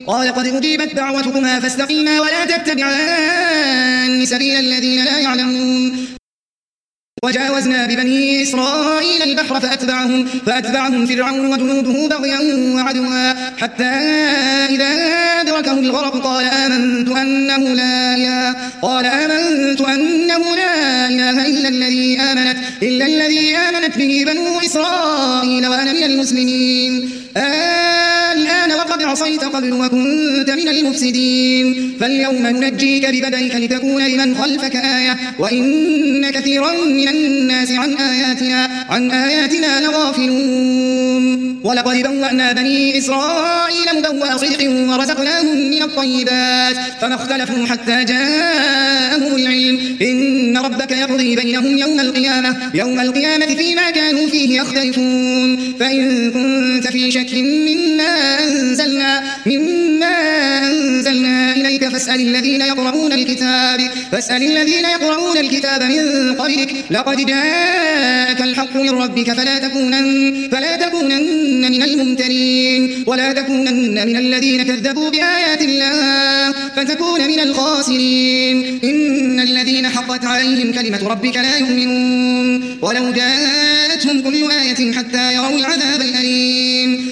قال قد أجيبت دعوتكما فاستقيما ولا تتبعان سبيل الذين لا يعلمون. وجاوزنا ببني إسرائيل البحر فأتبعهم فرعون وجنوده بغيا وعدوا حتى إذا أدركه الغرق قال آمنت أنه لا إله إلا الذي آمنت به بنو إسرائيل وأنا من المسلمين. الآن وقد عصيت قبل وكنت من المفسدين فاليوم ننجيك ببدنك لتكون لمن خلفك آية وإن كثيرا من الناس عن آياتنا لغافلون. ولقد بوأنا بني إسرائيل مبوأ صدق ورزقناهم من الطيبات فما اختلفوا حتى جاءهم العلم إن ربك يقضي بينهم يوم القيامة فيما كانوا فيه يختلفون. فإن كنت في شك مما أنزلنا إليك فاسأل الذين يقرؤون الكتاب من قبلك لقد جاءك الحق من ربك فلا تكونن من الممترين ولا تكونن من الذين كذبوا بآيات الله فتكون من الخاسرين. إن الذين حقت عليهم كلمة ربك لا يؤمنون ولو جاءتهم كل آية حتى يروا العذاب الأليم.